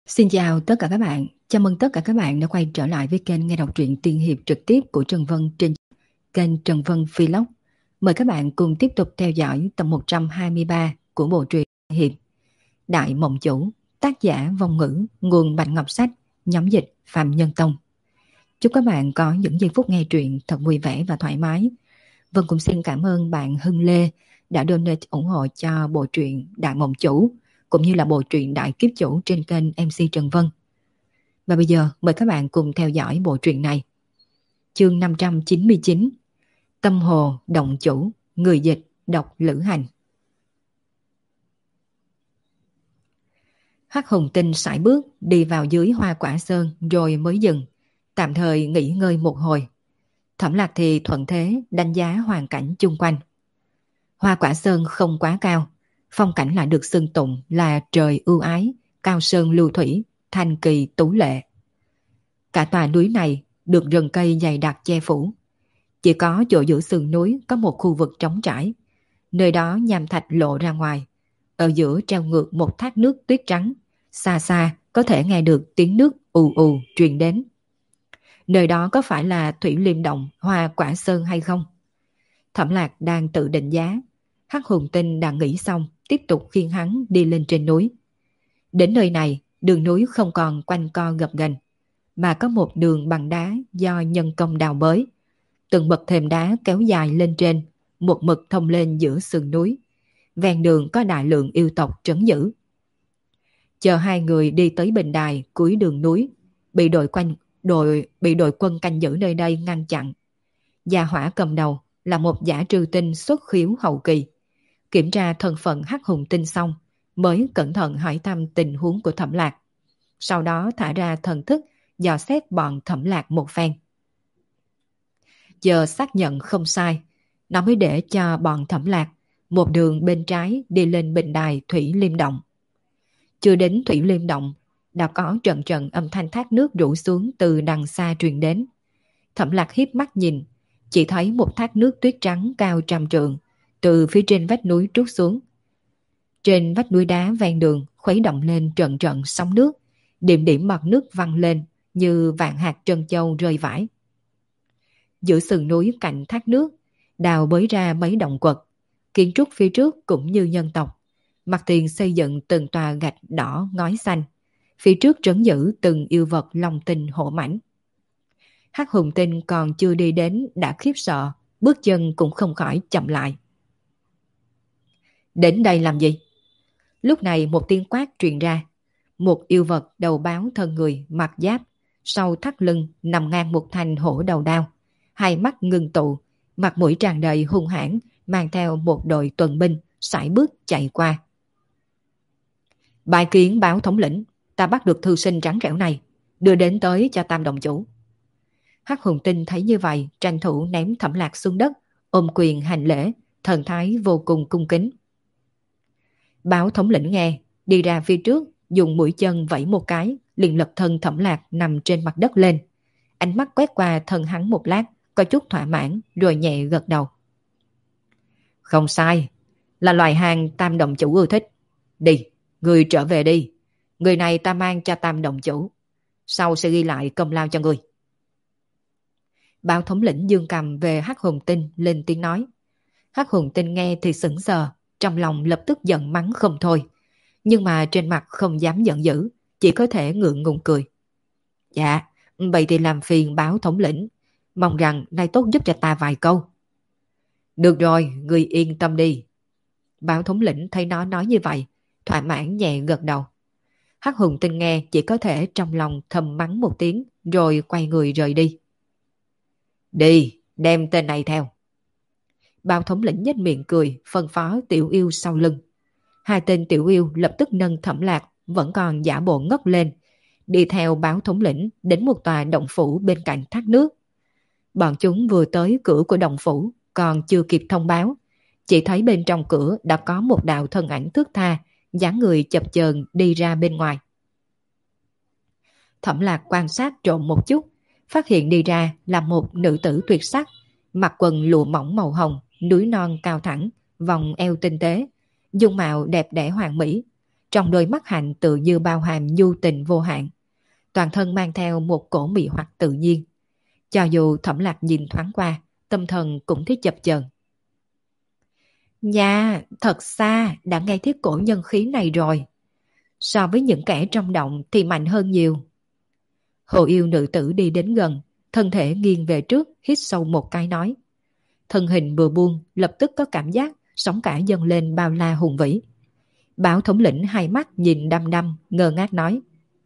Xin chào tất cả các bạn. Chào mừng tất cả các bạn đã quay trở lại với kênh nghe đọc truyện tiên hiệp trực tiếp của Trần Vân trên kênh Trần Vân Vlog. Mời các bạn cùng tiếp tục theo dõi tập 123 của bộ truyện hiệp Đại Mộng Chủ, tác giả Vong Ngữ, nguồn Bạch Ngọc Sách, nhóm dịch Phạm Nhân Tông. Chúc các bạn có những giây phút nghe truyện thật vui vẻ và thoải mái. Vân cũng xin cảm ơn bạn Hưng Lê đã donate ủng hộ cho bộ truyện Đại Mộng Chủ cũng như là bộ truyện Đại Kiếp Chủ trên kênh MC Trần Vân. Và bây giờ mời các bạn cùng theo dõi bộ truyện này. Chương 599, Tâm Hồ Động Chủ, người dịch đọc Lữ Hành. Hắc Hùng Tinh sải bước đi vào dưới Hoa Quả Sơn rồi mới dừng, tạm thời nghỉ ngơi một hồi. Thẩm Lạc thì thuận thế đánh giá hoàn cảnh chung quanh. Hoa Quả Sơn không quá cao, phong cảnh lại được xưng tụng là trời ưu ái, cao sơn lưu thủy, thanh kỳ tú lệ. Cả tòa núi này được rừng cây dày đặc che phủ. Chỉ có chỗ giữa sườn núi có một khu vực trống trải. Nơi đó nham thạch lộ ra ngoài. Ở giữa treo ngược một thác nước tuyết trắng. Xa xa có thể nghe được tiếng nước ù ù truyền đến. Nơi đó có phải là Thủy Liêm Động, Hoa Quả Sơn hay không? Thẩm Lạc đang tự định giá. Hắc Hùng Tinh đang nghĩ xong, tiếp tục khiêng hắn đi lên trên núi. Đến nơi này, đường núi không còn quanh co gập ghềnh, mà có một đường bằng đá do nhân công đào bới. Từng bậc thềm đá kéo dài lên trên, một mực thông lên giữa sườn núi. Ven đường có đại lượng yêu tộc trấn giữ. Chờ hai người đi tới bình đài cuối đường núi, bị đội quân canh giữ nơi đây ngăn chặn. Gia hỏa cầm đầu là một giả trư tinh xuất khiếu hậu kỳ. Kiểm tra thân phận Hắc Hùng Tinh xong, mới cẩn thận hỏi thăm tình huống của Thẩm Lạc. Sau đó thả ra thần thức dò xét bọn Thẩm Lạc một phen. Giờ xác nhận không sai, nó mới để cho bọn Thẩm Lạc một đường bên trái đi lên bình đài Thủy Liêm Động. Chưa đến Thủy Liêm Động, đã có trận trận âm thanh thác nước rủ xuống từ đằng xa truyền đến. Thẩm Lạc hiếp mắt nhìn, chỉ thấy một thác nước tuyết trắng cao trăm trượng từ phía trên vách núi trút xuống. Trên vách núi đá ven đường khuấy động lên trận trận sóng nước, điểm điểm mặt nước văng lên như vạn hạt trân châu rơi vãi. Giữa sườn núi cạnh thác nước, đào bới ra mấy động quật, kiến trúc phía trước cũng như nhân tộc. Mặt tiền xây dựng từng tòa gạch đỏ ngói xanh, phía trước trấn giữ từng yêu vật long tinh hổ mãnh. Hắc Hùng Tinh còn chưa đi đến đã khiếp sợ, bước chân cũng không khỏi chậm lại. Đến đây làm gì? Lúc này một tiếng quát truyền ra. Một yêu vật đầu báo thân người mặc giáp, sau thắt lưng nằm ngang một thanh hổ đầu đao, hai mắt ngưng tụ, mặt mũi tràn đầy hung hãn, mang theo một đội tuần binh sải bước chạy qua. Bài kiến báo thống lĩnh, ta bắt được thư sinh trắng trẻo này, đưa đến tới cho Tam Đồng Chủ. Hắc Hùng Tinh thấy như vậy, tranh thủ ném Thẩm Lạc xuống đất, ôm quyền hành lễ, thần thái vô cùng cung kính. Báo thống lĩnh nghe, đi ra phía trước, dùng mũi chân vẫy một cái, liền lật thân Thẩm Lạc nằm trên mặt đất lên. Ánh mắt quét qua thân hắn một lát, có chút thỏa mãn, rồi nhẹ gật đầu. Không sai, là loài hàng Tam Đồng Chủ ưa thích. Đi, người trở về đi. Người này ta mang cho Tam Đồng Chủ, sau sẽ ghi lại công lao cho người. Báo thống lĩnh dương cầm về Hắc Hùng Tinh lên tiếng nói. Hắc Hùng Tinh nghe thì sững sờ, trong lòng lập tức giận mắng không thôi. Nhưng mà trên mặt không dám giận dữ, chỉ có thể ngượng ngùng cười. Dạ, vậy thì làm phiền báo thống lĩnh, mong rằng nay tốt giúp cho ta vài câu. Được rồi, người yên tâm đi. Báo thống lĩnh thấy nó nói như vậy, thỏa mãn nhẹ gật đầu. Hắc Hùng Tinh nghe chỉ có thể trong lòng thầm mắng một tiếng, rồi quay người rời đi. Đi, đem tên này theo. Báo thống lĩnh nhếch miệng cười, phân phó tiểu yêu sau lưng. Hai tên tiểu yêu lập tức nâng Thẩm Lạc, vẫn còn giả bộ ngất lên, đi theo báo thống lĩnh đến một tòa động phủ bên cạnh thác nước. Bọn chúng vừa tới cửa của động phủ, còn chưa kịp thông báo, chỉ thấy bên trong cửa đã có một đạo thân ảnh thướt tha, dáng người chập chờn đi ra bên ngoài. Thẩm Lạc quan sát trộm một chút, phát hiện đi ra là một nữ tử tuyệt sắc, mặc quần lụa mỏng màu hồng, núi non cao thẳng, vòng eo tinh tế, dung mạo đẹp đẽ hoàn mỹ. trong đôi mắt hạnh tự như bao hàm nhu tình vô hạn, toàn thân mang theo một cổ mị hoặc tự nhiên. Cho dù Thẩm Lạc nhìn thoáng qua, tâm thần cũng thấy chập chờn. Nhà, thật xa đã nghe thiết cổ nhân khí này rồi. So với những kẻ trong động thì mạnh hơn nhiều. Hồ yêu nữ tử đi đến gần, thân thể nghiêng về trước, hít sâu một cái nói. Thân hình vừa buông, lập tức có cảm giác sóng cả dâng lên bao la hùng vĩ. Bảo thống lĩnh hai mắt nhìn đăm đăm, ngơ ngác nói.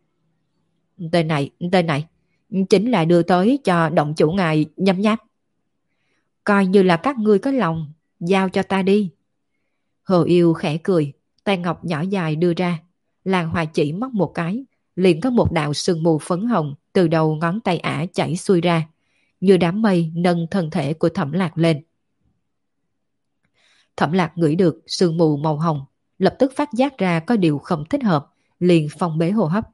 Tên này, chính là đưa tới cho động chủ ngài nhấm nháp. Coi như là các ngươi có lòng, giao cho ta đi. Hồ yêu khẽ cười, tay ngọc nhỏ dài đưa ra, làn hoa chỉ móc một cái, liền có một đạo sương mù phấn hồng từ đầu ngón tay ả chảy xuôi ra, như đám mây nâng thân thể của Thẩm Lạc lên. Thẩm Lạc ngửi được sương mù màu hồng, lập tức phát giác ra có điều không thích hợp, liền phong bế hô hấp.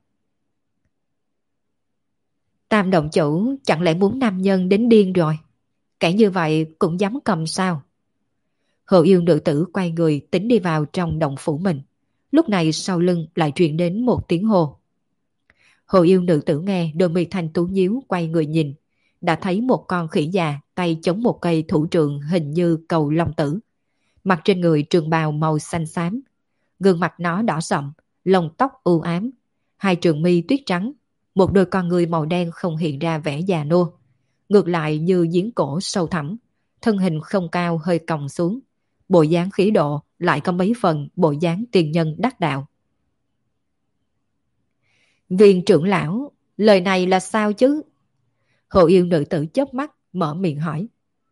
Tam động chủ chẳng lẽ muốn nam nhân đến điên rồi? Kẻ như vậy cũng dám cầm sao? Hồ yêu nữ tử quay người tính đi vào trong động phủ mình. Lúc này sau lưng lại truyền đến một tiếng hô. Hồ yêu nữ tử nghe, đôi mi thanh tú nhíu, quay người nhìn, đã thấy một con khỉ già tay chống một cây thủ trượng hình như cầu long tử. Mặt trên người trường bào màu xanh xám, gương mặt nó đỏ sậm, lông tóc u ám, hai trường mi tuyết trắng, một đôi con người màu đen không hiện ra vẻ già nua, ngược lại như giếng cổ sâu thẳm, thân hình không cao hơi còng xuống, bộ dáng khí độ lại có mấy phần bộ dáng tiền nhân đắc đạo. Viên trưởng lão, lời này là sao chứ? Hồ yêu nữ tử chớp mắt mở miệng hỏi.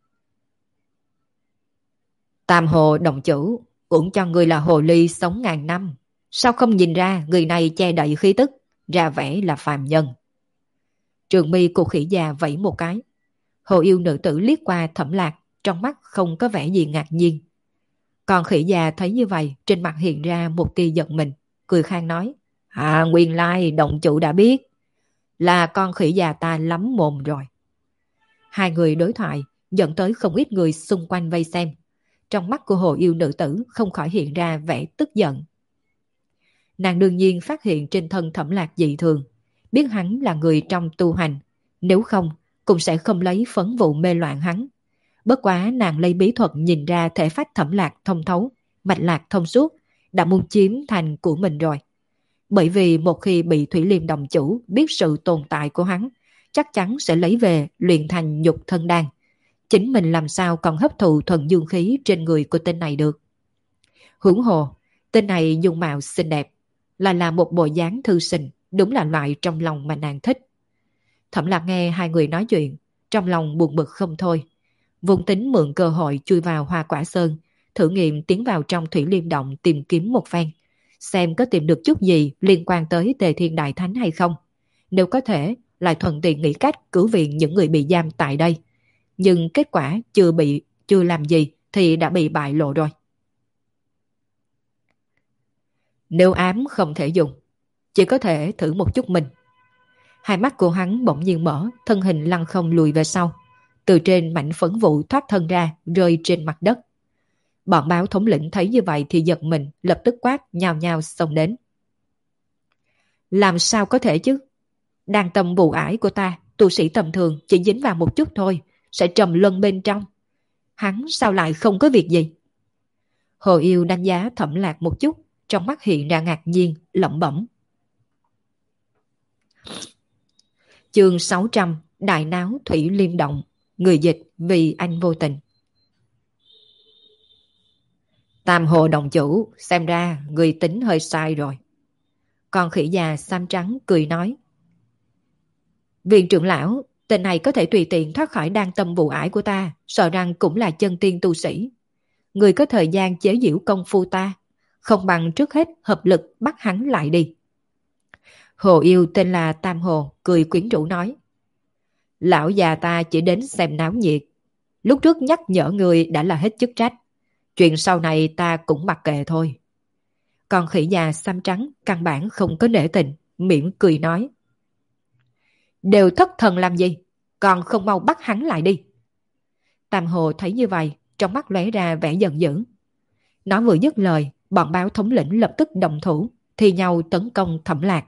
Tam hồ đồng chủ, cũng cho người là hồ ly sống ngàn năm, sao không nhìn ra người này che đậy khí tức, ra vẻ là phàm nhân? Trường mi của khỉ già vẫy một cái. Hồ yêu nữ tử liếc qua Thẩm Lạc, trong mắt không có vẻ gì ngạc nhiên. Còn khỉ già thấy như vậy, trên mặt hiện ra một tia giận mình, cười khang nói. Nguyên lai động chủ đã biết, là con khỉ già ta lắm mồm rồi. Hai người đối thoại dẫn tới không ít người xung quanh vây xem. Trong mắt của hồ yêu nữ tử không khỏi hiện ra vẻ tức giận. Nàng đương nhiên phát hiện trên thân Thẩm Lạc dị thường, biết hắn là người trong tu hành, nếu không cũng sẽ không lấy phấn vụ mê loạn hắn. Bất quá nàng lấy bí thuật nhìn ra thể phách Thẩm Lạc thông thấu, mạch lạc thông suốt, đã muốn chiếm thành của mình rồi. Bởi vì một khi bị Thủy Liêm đồng chủ biết sự tồn tại của hắn, chắc chắn sẽ lấy về luyện thành nhục thân đan. Chính mình làm sao còn hấp thụ thuần dương khí trên người của tên này được. Huống hồ, tên này dung mạo xinh đẹp, là một bộ dáng thư sinh, đúng là loại trong lòng mà nàng thích. Thẩm Lạc nghe hai người nói chuyện, trong lòng buồn bực không thôi. Vốn tính mượn cơ hội chui vào Hoa Quả Sơn, thử nghiệm tiến vào trong Thủy Liêm Động tìm kiếm một phen, xem có tìm được chút gì liên quan tới Tề Thiên Đại Thánh hay không. Nếu có thể, lại thuận tiện nghĩ cách cứu viện những người bị giam tại đây. Nhưng kết quả chưa làm gì thì đã bị bại lộ rồi. Nếu ám không thể dùng, chỉ có thể thử một chút mình. Hai mắt của hắn bỗng nhiên mở, thân hình lăn không lùi về sau. Từ trên mảnh phấn vụ thoát thân ra, rơi trên mặt đất. Bọn báo thống lĩnh thấy như vậy thì giật mình, lập tức quát, nhào nhào xông đến. Làm sao có thể chứ? Đang tâm vụ ải của ta, tu sĩ tầm thường chỉ dính vào một chút thôi, sẽ trầm luân bên trong. Hắn sao lại không có việc gì? Hồ yêu đánh giá Thẩm Lạc một chút, trong mắt hiện ra ngạc nhiên, lẩm bẩm. Chương 600, Đại náo Thủy Liêm Động. Người dịch vì anh vô tình. Tam hồ đồng chủ, xem ra người tính hơi sai rồi. Con khỉ già xám trắng cười nói. Viện trưởng lão, tên này có thể tùy tiện thoát khỏi đan tâm vụ ải của ta, sợ rằng cũng là chân tiên tu sĩ. Người có thời gian chế giễu công phu ta, không bằng trước hết hợp lực bắt hắn lại đi. Hồ yêu tên là Tam Hồ, cười quyến rũ nói. Lão già ta chỉ đến xem náo nhiệt. Lúc trước nhắc nhở người đã là hết chức trách. Chuyện sau này ta cũng mặc kệ thôi. Còn khỉ già xám trắng căn bản không có nể tình, miệng cười nói. Đều thất thần làm gì, còn không mau bắt hắn lại đi. Tam Hồ thấy như vậy, trong mắt lóe ra vẻ giận dữ. Nó vừa dứt lời, bọn báo thống lĩnh lập tức động thủ, thi nhau tấn công Thẩm Lạc.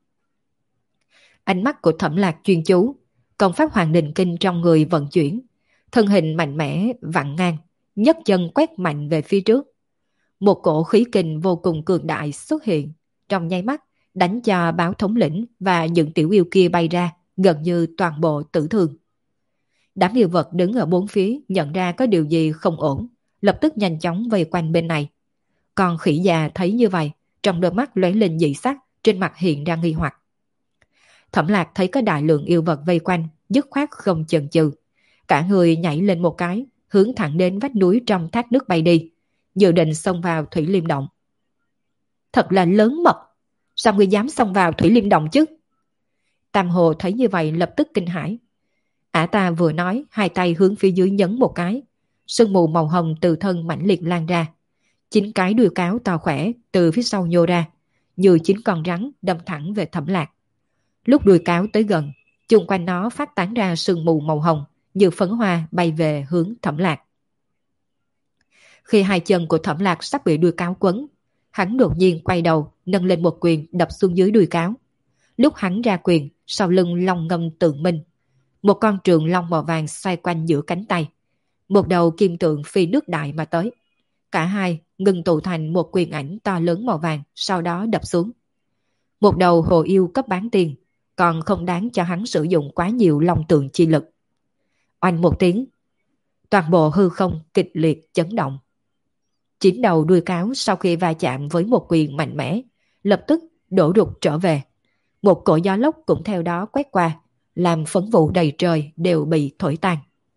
Ánh mắt của Thẩm Lạc chuyên chú, công pháp Hoàng Đình Kinh trong người vận chuyển, thân hình mạnh mẽ vặn ngang, nhấc chân quét mạnh về phía trước. Một cổ khí kình vô cùng cường đại xuất hiện, trong nháy mắt đánh cho Báo thống lĩnh và những tiểu yêu kia bay ra, gần như toàn bộ tử thương. Đám yêu vật đứng ở bốn phía nhận ra có điều gì không ổn, lập tức nhanh chóng vây quanh bên này. Còn khỉ già thấy như vậy, trong đôi mắt lóe lên dị sắc, trên mặt hiện ra nghi hoặc. Thẩm Lạc thấy có đại lượng yêu vật vây quanh, dứt khoát không chần chừ. Cả người nhảy lên một cái, hướng thẳng đến vách núi trong thác nước bay đi, dự định xông vào Thủy Liêm Động. Thật là lớn mật, sao ngươi dám xông vào Thủy Liêm Động chứ? Tam Hồ thấy như vậy lập tức kinh hãi. Ả ta vừa nói, hai tay hướng phía dưới nhấn một cái, sương mù màu hồng từ thân mãnh liệt lan ra. 9 cái đuôi cáo to khỏe từ phía sau nhô ra, như 9 con rắn đâm thẳng về Thẩm Lạc. Lúc đuôi cáo tới gần, chung quanh nó phát tán ra sương mù màu hồng như phấn hoa bay về hướng Thẩm Lạc. Khi hai chân của Thẩm Lạc sắp bị đuôi cáo quấn, hắn đột nhiên quay đầu, nâng lên một quyền đập xuống dưới đuôi cáo. Lúc hắn ra quyền, sau lưng long ngâm tượng minh, một con trường long màu vàng xoay quanh giữa cánh tay, một đầu kim tượng phi nước đại mà tới. Cả hai ngưng tụ thành một quyền ảnh to lớn màu vàng, sau đó đập xuống. Một đầu hồ yêu cấp bán tiền, còn không đáng cho hắn sử dụng quá nhiều long tượng chi lực. Oanh một tiếng, toàn bộ hư không kịch liệt chấn động. 9 đầu đuôi cáo sau khi va chạm với một quyền mạnh mẽ, lập tức đổ rụt trở về. Một cỗ gió lốc cũng theo đó quét qua, làm phấn vụ đầy trời đều bị thổi tan.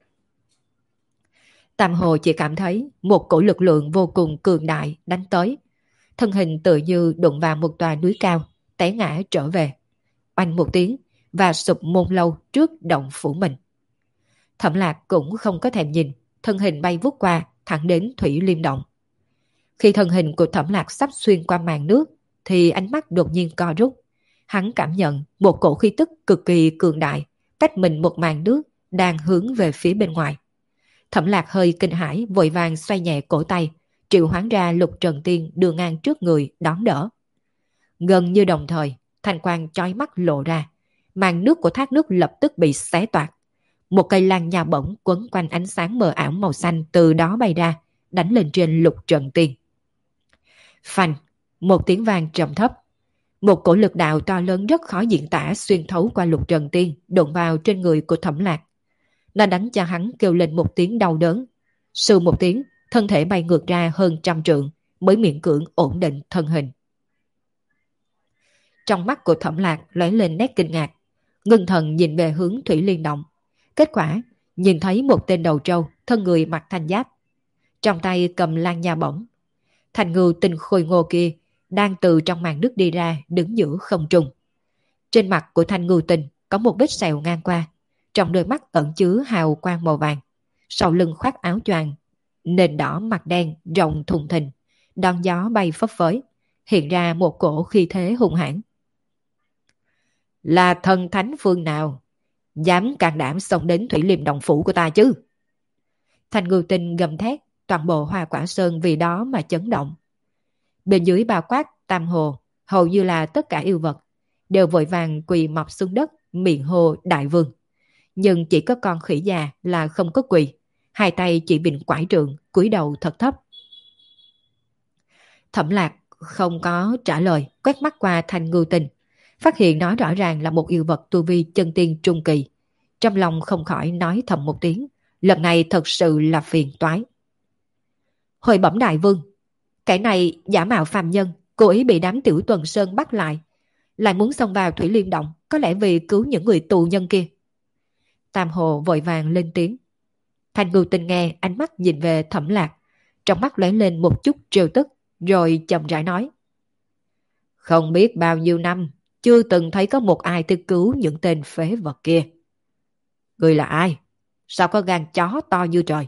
Tam Hồ chỉ cảm thấy một cổ lực lượng vô cùng cường đại đánh tới. Thân hình tự như đụng vào một tòa núi cao, té ngã trở về. Oanh một tiếng và sụp môn lâu trước động phủ mình. Thẩm Lạc cũng không có thèm nhìn, thân hình bay vút qua thẳng đến Thủy Liêm Động. Khi thân hình của Thẩm Lạc sắp xuyên qua màn nước thì ánh mắt đột nhiên co rút. Hắn cảm nhận một cổ khí tức cực kỳ cường đại cách mình một màn nước đang hướng về phía bên ngoài. Thẩm Lạc hơi kinh hãi, vội vàng xoay nhẹ cổ tay, triệu hoán ra Lục Trần Tiên đưa ngang trước người đón đỡ. Gần như đồng thời, thanh quang chói mắt lộ ra, màn nước của thác nước lập tức bị xé toạc. Một cây lan nha bổng quấn quanh ánh sáng mờ ảo màu xanh từ đó bay ra, đánh lên trên Lục Trần Tiên. Phanh, một tiếng vang trầm thấp. Một cổ lực đạo to lớn rất khó diễn tả xuyên thấu qua Lục Trần Tiên, đụng vào trên người của Thẩm Lạc. Nó đánh cho hắn kêu lên một tiếng đau đớn. Sưu một tiếng, thân thể bay ngược ra hơn 100 trượng, mới miễn cưỡng ổn định thân hình. Trong mắt của Thẩm Lạc lóe lên nét kinh ngạc, ngưng thần nhìn về hướng Thủy Liên Động. Kết quả, nhìn thấy một tên đầu trâu, thân người mặc thanh giáp, trong tay cầm lan nha bổng. Thành ngưu tinh khôi ngô kia đang từ trong màn nước đi ra, đứng giữa không trung. Trên mặt của thanh ngưu tinh có một vết sẹo ngang qua, trong đôi mắt ẩn chứa hào quang màu vàng. Sau lưng khoác áo choàng nền đỏ mặt đen rộng thùng thình, đón gió bay phấp phới, hiện ra một cổ khí thế hung hãn. Là thần thánh phương nào dám can đảm xông đến Thủy Liêm Động phủ của ta chứ? Thanh ngưu tinh gầm thét, toàn bộ Hoa Quả Sơn vì đó mà chấn động. Bên dưới bao quát Tam Hồ, hầu như là tất cả yêu vật đều vội vàng quỳ mọp xuống đất, miệng hô đại vương. Nhưng chỉ có con khỉ già là không có quỳ, hai tay chỉ bịnh quải trượng, cúi đầu thật thấp. Thẩm Lạc không có trả lời, quét mắt qua Thanh ngưu tinh, phát hiện nó rõ ràng là một yêu vật tu vi chân tiên trung kỳ. Trong lòng không khỏi nói thầm một tiếng, lần này thật sự là phiền toái. Hồi bẩm đại vương, kẻ này giả mạo phàm nhân, cố ý bị đám Tiểu Tuần Sơn bắt lại muốn xông vào Thủy Liêm Động, có lẽ vì cứu những người tù nhân kia. Tam Hồ vội vàng lên tiếng. Thanh ngưu tinh nghe, ánh mắt nhìn về Thẩm Lạc, trong mắt lóe lên một chút trêu tức, rồi chậm rãi nói. Không biết bao nhiêu năm, chưa từng thấy có một ai tới cứu những tên phế vật kia. Người là ai? Sao có gan chó to như trời?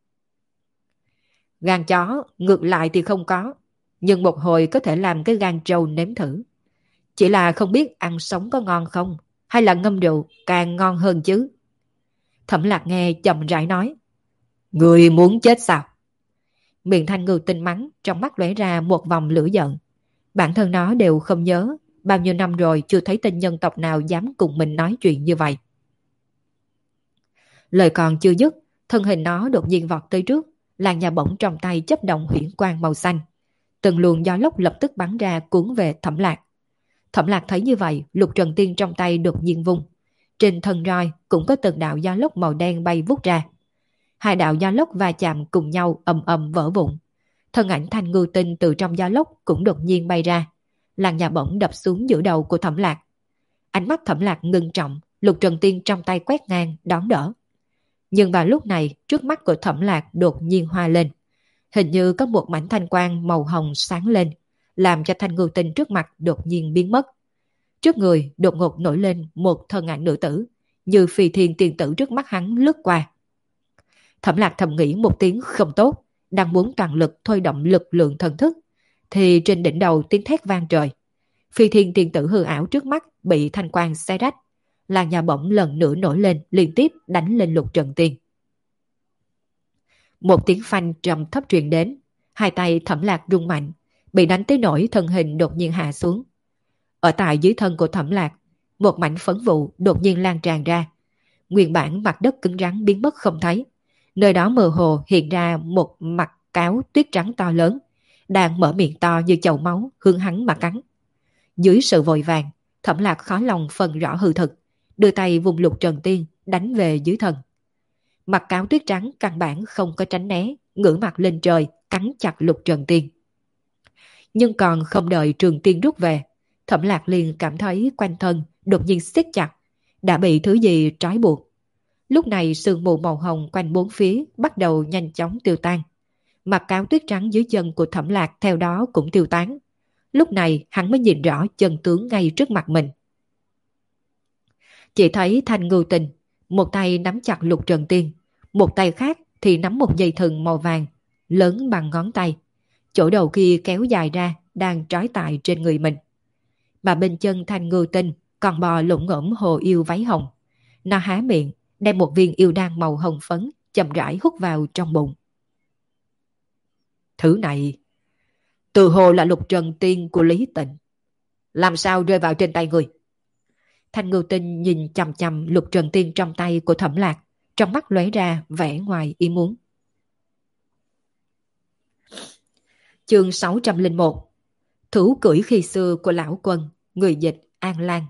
Gan chó ngược lại thì không có, nhưng một hồi có thể làm cái gan trâu nếm thử. Chỉ là không biết ăn sống có ngon không, hay là ngâm rượu càng ngon hơn chứ. Thẩm Lạc nghe chậm rãi nói. Người muốn chết sao? Miệng Thanh ngưu tinh mắng, trong mắt lóe ra một vòng lửa giận. Bản thân nó đều không nhớ, bao nhiêu năm rồi chưa thấy tên nhân tộc nào dám cùng mình nói chuyện như vậy. Lời còn chưa dứt, thân hình nó đột nhiên vọt tới trước, làn nhà bổng trong tay chớp động huyễn quang màu xanh. Từng luồng gió lốc lập tức bắn ra cuốn về Thẩm Lạc. Thẩm Lạc thấy như vậy, lục trần tiên trong tay đột nhiên vung. Trên thân roi cũng có từng đạo gió lốc màu đen bay vút ra. Hai đạo gió lốc va chạm cùng nhau ầm ầm vỡ vụn. Thân ảnh Thanh Ngư Tinh từ trong gió lốc cũng đột nhiên bay ra. Làn nhà bổng đập xuống giữa đầu của Thẩm Lạc. Ánh mắt Thẩm Lạc ngưng trọng, lục trần tiên trong tay quét ngang đón đỡ. Nhưng vào lúc này, trước mắt của Thẩm Lạc đột nhiên hoa lên. Hình như có một mảnh thanh quang màu hồng sáng lên, làm cho Thanh Ngư Tinh trước mặt đột nhiên biến mất. Trước người đột ngột nổi lên một thân ảnh nữ tử, như phi thiên tiên tử trước mắt hắn lướt qua. Thẩm Lạc thầm nghĩ một tiếng không tốt, đang muốn toàn lực thôi động lực lượng thần thức, thì trên đỉnh đầu tiếng thét vang trời. Phi thiên tiên tử hư ảo trước mắt bị thanh quang xé rách, làn nhà bổng lần nữa nổi lên liên tiếp đánh lên lục trần tiên. Một tiếng phanh trầm thấp truyền đến, hai tay Thẩm Lạc rung mạnh, bị đánh tới nỗi thân hình đột nhiên hạ xuống. Ở tại dưới thân của Thẩm Lạc, một mảnh phấn vụ đột nhiên lan tràn ra. Nguyên bản mặt đất cứng rắn biến mất không thấy. Nơi đó mơ hồ hiện ra một mặt cáo tuyết trắng to lớn, đang mở miệng to như chậu máu hướng hắn mà cắn. Dưới sự vội vàng, Thẩm Lạc khó lòng phân rõ hư thực, đưa tay vùng lục trần tiên đánh về dưới thân. Mặt cáo tuyết trắng căn bản không có tránh né, ngửa mặt lên trời cắn chặt lục trần tiên. Nhưng còn không đợi trường tiên rút về, Thẩm Lạc liền cảm thấy quanh thân đột nhiên siết chặt, đã bị thứ gì trói buộc. Lúc này sương mù màu hồng quanh bốn phía bắt đầu nhanh chóng tiêu tan. Mặt cáo tuyết trắng dưới chân của Thẩm Lạc theo đó cũng tiêu tán. Lúc này hắn mới nhìn rõ chân tướng ngay trước mặt mình. Chỉ thấy Thanh Ngưu Tình, một tay nắm chặt lục trần tiên, một tay khác thì nắm một dây thừng màu vàng, lớn bằng ngón tay. Chỗ đầu kia kéo dài ra, đang trói tại trên người mình. Mà bên chân Thanh Ngưu Tinh còn bò lủng ngỗng hồ yêu váy hồng. Nó há miệng, đem một viên yêu đan màu hồng phấn chậm rãi hút vào trong bụng. Thứ này, từ hồ là lục trần tiên của Lý Tịnh. Làm sao rơi vào trên tay người? Thanh Ngưu Tinh nhìn chằm chằm lục trần tiên trong tay của Thẩm Lạc, trong mắt lóe ra vẻ ngoài ý muốn. Chương 601. Thú cưỡi khi xưa của lão quân, người dịch An Lan.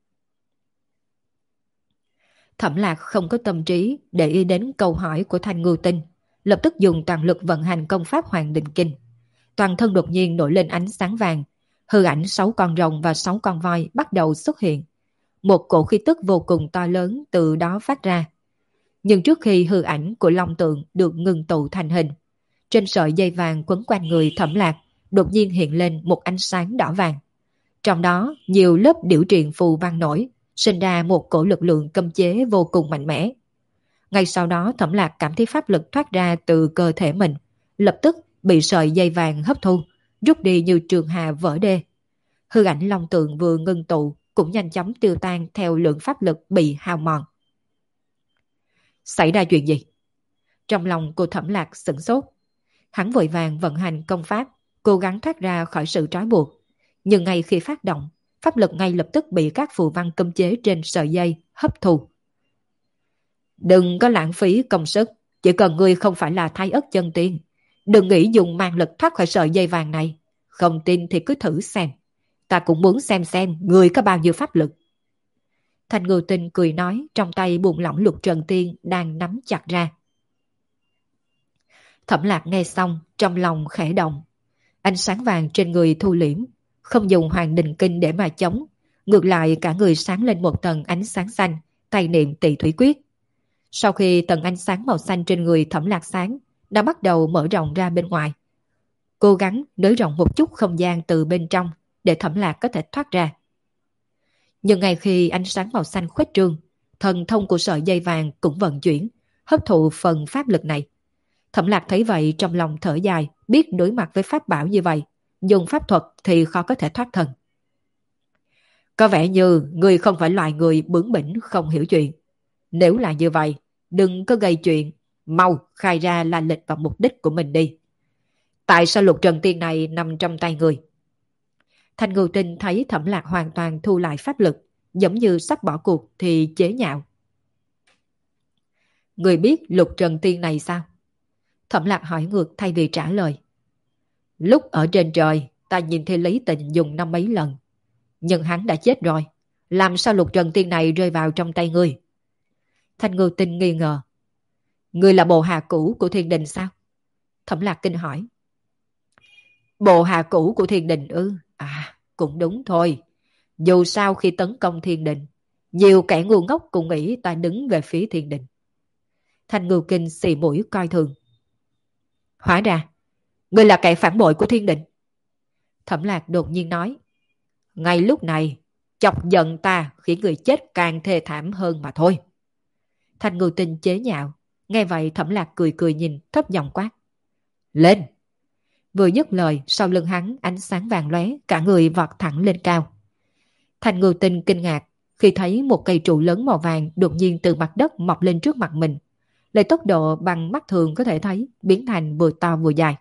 Thẩm Lạc không có tâm trí để ý đến câu hỏi của Thanh Ngưu Tinh, lập tức dùng toàn lực vận hành công pháp Hoàng Đình Kinh. Toàn thân đột nhiên nổi lên ánh sáng vàng, hư ảnh 6 con rồng và 6 con voi bắt đầu xuất hiện. Một cổ khí tức vô cùng to lớn từ đó phát ra. Nhưng trước khi hư ảnh của long tượng được ngừng tụ thành hình, trên sợi dây vàng quấn quanh người Thẩm Lạc đột nhiên hiện lên một ánh sáng đỏ vàng. Trong đó nhiều lớp điểu triền phù vang nổi, sinh ra một cổ lực lượng cấm chế vô cùng mạnh mẽ. Ngay sau đó Thẩm Lạc cảm thấy pháp lực thoát ra từ cơ thể mình, lập tức bị sợi dây vàng hấp thu, rút đi như trường hà vỡ đê. Hư ảnh long tượng vừa ngưng tụ cũng nhanh chóng tiêu tan theo lượng pháp lực bị hao mòn. Xảy ra chuyện gì? Trong lòng cô Thẩm Lạc sửng sốt. Hắn vội vàng vận hành công pháp, cố gắng thoát ra khỏi sự trói buộc. Nhưng ngay khi phát động, pháp lực ngay lập tức bị các phù văn cấm chế trên sợi dây hấp thu. Đừng có lãng phí công sức, chỉ cần ngươi không phải là Thái Ất chân tiên, đừng nghĩ dùng mang lực thoát khỏi sợi dây vàng này. Không tin thì cứ thử xem. Ta cũng muốn xem ngươi có bao nhiêu pháp lực. Thanh Ngưu Tinh cười nói, trong tay buông lỏng lục trần tiên đang nắm chặt ra. Thẩm Lạc nghe xong, trong lòng khẽ động. Ánh sáng vàng trên người thu liễm, không dùng Hoàng Đình Kinh để mà chống, ngược lại cả người sáng lên một tầng ánh sáng xanh, tay niệm Tỳ Thủy Quyết. Sau khi tầng ánh sáng màu xanh trên người Thẩm Lạc sáng đã bắt đầu mở rộng ra bên ngoài, cố gắng nới rộng một chút không gian từ bên trong để Thẩm Lạc có thể thoát ra. Nhưng ngay khi ánh sáng màu xanh khuếch trương, thần thông của sợi dây vàng cũng vận chuyển, hấp thụ phần pháp lực này. Thẩm Lạc thấy vậy trong lòng thở dài, biết đối mặt với pháp bảo như vậy, dùng pháp thuật thì khó có thể thoát thân. Có vẻ như người không phải loại người bướng bỉnh không hiểu chuyện. Nếu là như vậy, đừng có gây chuyện, mau khai ra là lịch và mục đích của mình đi. Tại sao lục trần tiên này nằm trong tay người? Thanh Ngưu Tinh thấy Thẩm Lạc hoàn toàn thu lại pháp lực, giống như sắp bỏ cuộc thì chế nhạo. Người biết Lục Trần Tiên này sao? Thẩm Lạc hỏi ngược thay vì trả lời. Lúc ở trên trời, ta nhìn thấy Lý Tịnh dùng năm mấy lần. Nhưng hắn đã chết rồi. Làm sao Lục Trần Tiên này rơi vào trong tay ngươi? Thanh Ngưu Tinh nghi ngờ. Ngươi là bộ hạ cũ của Thiên Đình sao? Thẩm Lạc kinh hỏi. Bộ hạ cũ của Thiên Đình ư? À, cũng đúng thôi. Dù sao khi tấn công Thiên Đình, nhiều kẻ ngu ngốc cũng nghĩ ta đứng về phía Thiên Đình. Thanh Ngưu Kinh xì mũi coi thường. Hóa ra, ngươi là kẻ phản bội của Thiên Đình. Thẩm Lạc đột nhiên nói. Ngay lúc này, chọc giận ta khiến người chết càng thê thảm hơn mà thôi. Thanh Ngưu Tinh chế nhạo. Nghe vậy Thẩm Lạc cười cười nhìn, thấp giọng quát. Lên! Vừa dứt lời, sau lưng hắn ánh sáng vàng lóe, cả người vọt thẳng lên cao. Thanh Ngưu Tinh kinh ngạc khi thấy một cây trụ lớn màu vàng đột nhiên từ mặt đất mọc lên trước mặt mình. Lấy tốc độ bằng mắt thường có thể thấy, biến thành vừa to vừa dài.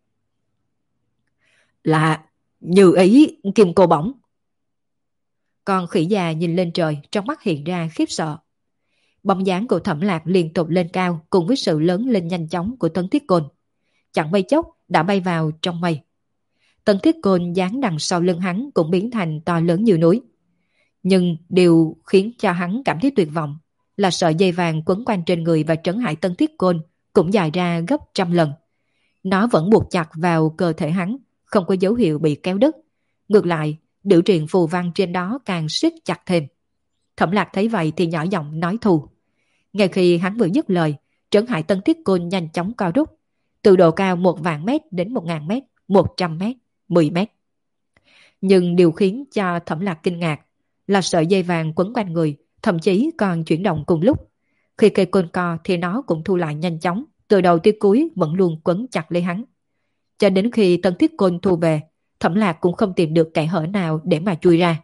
Là như ý kim cô bổng. Con khỉ già nhìn lên trời, trong mắt hiện ra khiếp sợ. Bóng dáng của Thẩm Lạc liên tục lên cao cùng với sự lớn lên nhanh chóng của Tấn Thiết Côn. Chẳng mấy chốc đã bay vào trong mây. Tấn Thiết Côn dáng đằng sau lưng hắn cũng biến thành to lớn như núi. Nhưng điều khiến cho hắn cảm thấy tuyệt vọng là sợi dây vàng quấn quanh trên người và trấn hải Tấn Thiết Côn cũng dài ra gấp 100 lần. Nó vẫn buộc chặt vào cơ thể hắn, không có dấu hiệu bị kéo đứt. Ngược lại, điểu truyền phù văn trên đó càng siết chặt thêm. Thẩm Lạc thấy vậy thì nhỏ giọng nói thù. Ngay khi hắn vừa dứt lời, trấn hải Tấn Thiết Côn nhanh chóng co rút. Từ độ cao 1.000 mét đến 1.000 mét, 100 mét, 10 mét. Nhưng điều khiến cho Thẩm Lạc kinh ngạc là sợi dây vàng quấn quanh người, thậm chí còn chuyển động cùng lúc. Khi cây côn co thì nó cũng thu lại nhanh chóng, từ đầu tới cuối vẫn luôn quấn chặt lấy hắn. Cho đến khi Tấn Thiết Côn thu về, Thẩm Lạc cũng không tìm được kẽ hở nào để mà chui ra.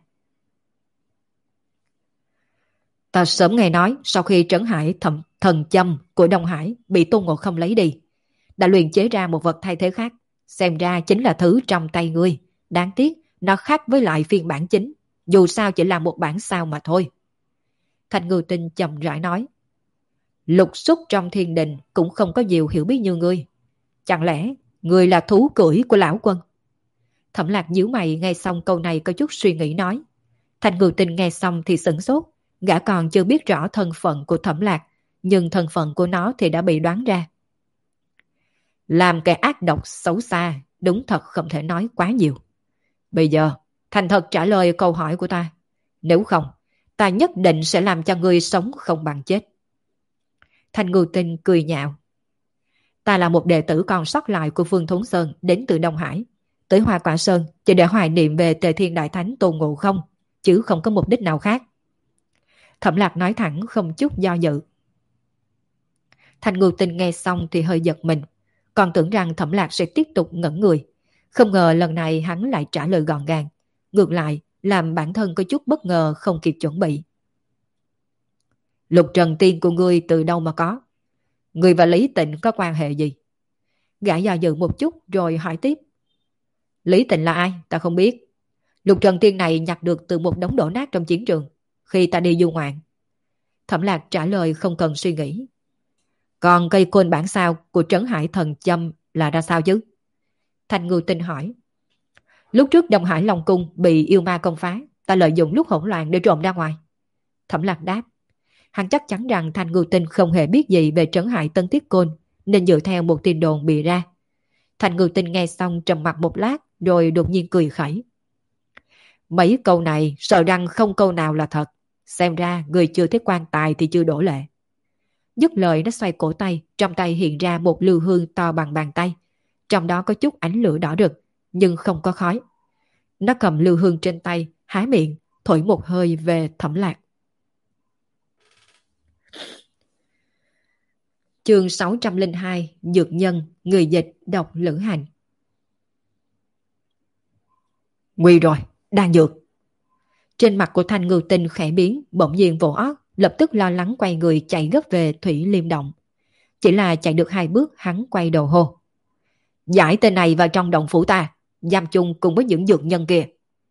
Ta sớm nghe nói sau khi trấn hải thần châm của Đông Hải bị Tôn Ngộ Không lấy đi, đã luyện chế ra một vật thay thế khác, xem ra chính là thứ trong tay ngươi. Đáng tiếc nó khác với lại phiên bản chính, dù sao chỉ là một bản sao mà thôi. Thanh Ngưu Tinh chậm rãi nói. Lục xúc trong Thiên Đình cũng không có nhiều hiểu biết như ngươi. Chẳng lẽ ngươi là thú cưỡi của lão quân? Thẩm Lạc nhíu mày nghe xong câu này có chút suy nghĩ nói. Thanh Ngưu Tinh nghe xong thì sửng sốt. Gã còn chưa biết rõ thân phận của Thẩm Lạc, nhưng thân phận của nó thì đã bị đoán ra. Làm kẻ ác độc xấu xa, đúng thật không thể nói quá nhiều. Bây giờ, thành thật trả lời câu hỏi của ta. Nếu không, ta nhất định sẽ làm cho ngươi sống không bằng chết. Thanh Ngưu Tinh cười nhạo. Ta là một đệ tử còn sót lại của Phương Thốn Sơn đến từ Đông Hải. Tới Hoa Quả Sơn chỉ để hoài niệm về Tề Thiên Đại Thánh Tôn Ngộ Không, chứ không có mục đích nào khác. Thẩm Lạc nói thẳng không chút do dự. Thanh Ngưu Tinh nghe xong thì hơi giật mình, còn tưởng rằng Thẩm Lạc sẽ tiếp tục ngẩn người. Không ngờ lần này hắn lại trả lời gọn gàng. Ngược lại, làm bản thân có chút bất ngờ không kịp chuẩn bị. Lục Trần Tiên của ngươi từ đâu mà có? Ngươi và Lý Tịnh có quan hệ gì? Gã do dự một chút rồi hỏi tiếp. Lý Tịnh là ai? Ta không biết. Lục Trần Tiên này nhặt được từ một đống đổ nát trong chiến trường khi ta đi du ngoạn. Thẩm Lạc trả lời không cần suy nghĩ. Còn cây côn bản sao của Trấn Hải Thần Châm là ra sao chứ? Thanh Ngưu Tinh hỏi. Lúc trước Đông Hải Long Cung bị yêu ma công phá, ta lợi dụng lúc hỗn loạn để trộm ra ngoài. Thẩm Lạc đáp. Hắn chắc chắn rằng Thanh Ngưu Tinh không hề biết gì về Trấn Hải Tân Thiết Côn, nên dựa theo một tin đồn bịa ra. Thanh Ngưu Tinh nghe xong trầm mặt một lát rồi đột nhiên cười khẩy. Mấy câu này sợ rằng không câu nào là thật. Xem ra người chưa thấy quan tài thì chưa đổ lệ. Dứt lời nó xoay cổ tay, trong tay hiện ra một lư hương to bằng bàn tay. Trong đó có chút ánh lửa đỏ rực, nhưng không có khói. Nó cầm lư hương trên tay, há miệng, thổi một hơi về Thẩm Lạc. Chương 602, Dược Nhân, người dịch, độc Lữ Hành. Nguy rồi, đang dược. Trên mặt của Thanh Ngưu Tinh khẽ biến, bỗng nhiên vỗ óc, lập tức lo lắng quay người chạy gấp về Thủy Liêm Động. Chỉ là chạy được 2 bước hắn quay đầu hô. Giải tên này vào trong động phủ ta, giam chung cùng với những dược nhân kia.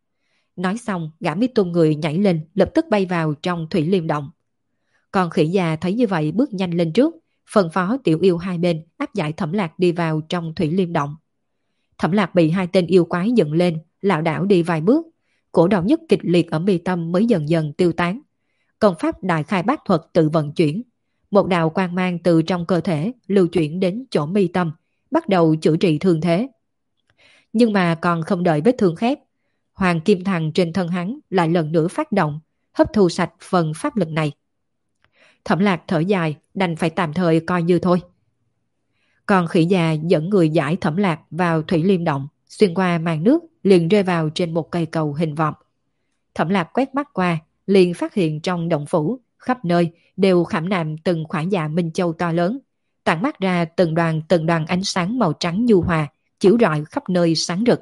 Nói xong, gã mới tung người nhảy lên, lập tức bay vào trong thủy liêm động. Còn khỉ già thấy như vậy bước nhanh lên trước, phân phó tiểu yêu hai bên áp giải Thẩm Lạc đi vào trong thủy liêm động. Thẩm Lạc bị hai tên yêu quái dựng lên, lảo đảo đi vài bước, cổ đau nhức kịch liệt ở mi tâm mới dần dần tiêu tán. Công pháp đại khai bát thuật tự vận chuyển, một đạo quang mang từ trong cơ thể lưu chuyển đến chỗ mi tâm, bắt đầu chữa trị thương thế. Nhưng mà còn không đợi vết thương khép, Hoàng Kim Thằng trên thân hắn lại lần nữa phát động, hấp thu sạch phần pháp lực này. Thẩm Lạc thở dài, đành phải tạm thời coi như thôi. Còn khỉ già dẫn người giải Thẩm Lạc vào thủy liêm động, xuyên qua màn nước, liền rơi vào trên một cây cầu hình vòm. Thẩm Lạc quét mắt qua, liền phát hiện trong động phủ, khắp nơi đều khảm nạm từng khỏa dạ minh châu to lớn, tản mát ra từng đoàn ánh sáng màu trắng nhu hòa, chiếu rọi khắp nơi sáng rực.